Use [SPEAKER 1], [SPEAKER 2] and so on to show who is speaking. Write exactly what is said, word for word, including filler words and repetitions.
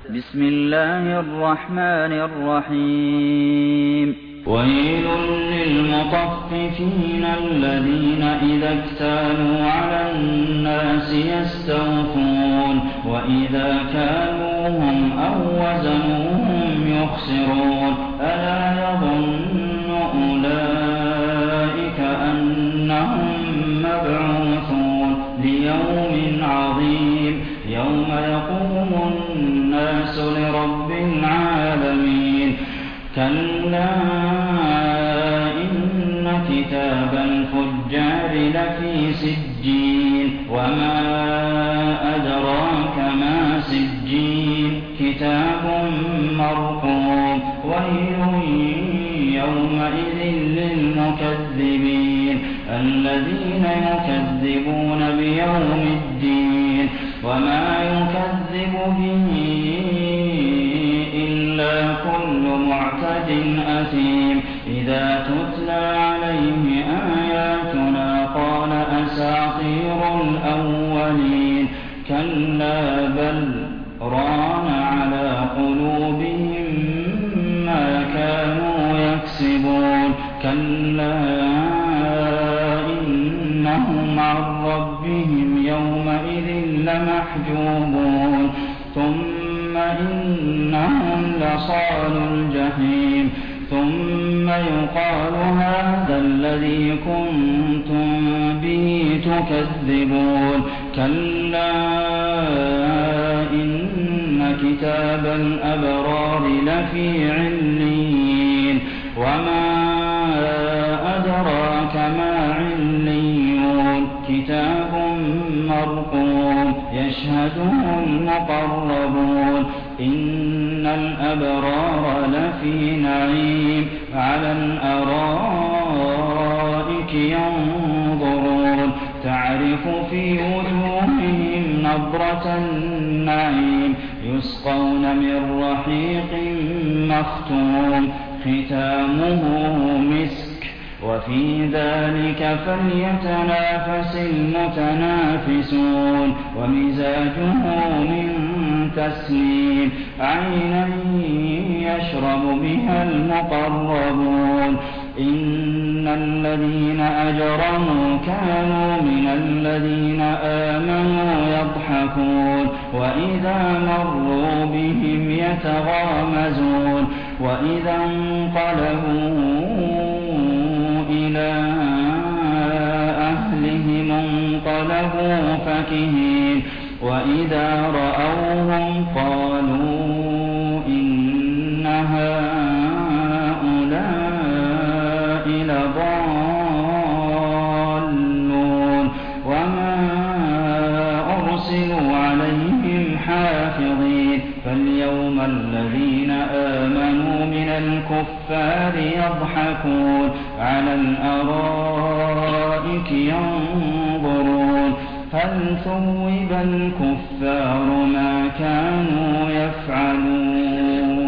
[SPEAKER 1] بسم الله الرحمن الرحيم
[SPEAKER 2] ويل للمطففين الذين إذا اكتالوا على الناس يستوفون وإذا كالوهم أو وزنوهم يخسرون ألا يظن أولئك أنهم مبعوثون ليوم عظيم يوم يقوم الناس لرب العالمين كلا إن كتاب الفجار لفي سجين وما أدراك ما سجين كتاب مرقوم ويل يومئذ للمكذبين الذين يكذبون بيوم الدين وما يكذب به إلا كل معتد أثيم إذا تتلى عليه آياتنا قال أساطير الأولين كلا بل ران على قلوبهم ما كانوا يكسبون كلا إنهم عن ربهم يومئذ لمحجوبون ثم إنهم لصالوا الجحيم ثم يقال هذا الذي كنتم به تكذبون كلا إن كتاب الأبرار لفي عليين وما أدراك ما عليون كتاب مرقوم يشهده المقربون إن الأبرار لفي نعيم على الأرائك ينظرون تعرف في وجوههم نضرة النعيم يسقون من رحيق مختوم ختامه مسك وفي ذلك فليتنافس المتنافسون ومزاجه من تسنيم عينا يشرب بها المقربون إن الذين أجرموا كانوا من الذين آمنوا يضحكون وإذا مروا بهم يتغامزون وإذا انقلبوا إلى أهلهم انقلبوا فكهين وإذا رأوهم قالوا إن هؤلاء لضالون وما أرسلوا عليهم حافظين فاليوم الذين آمنوا من الكفار يضحكون على الأرائك ينظرون هل ثوب الكفار ما كانوا يفعلون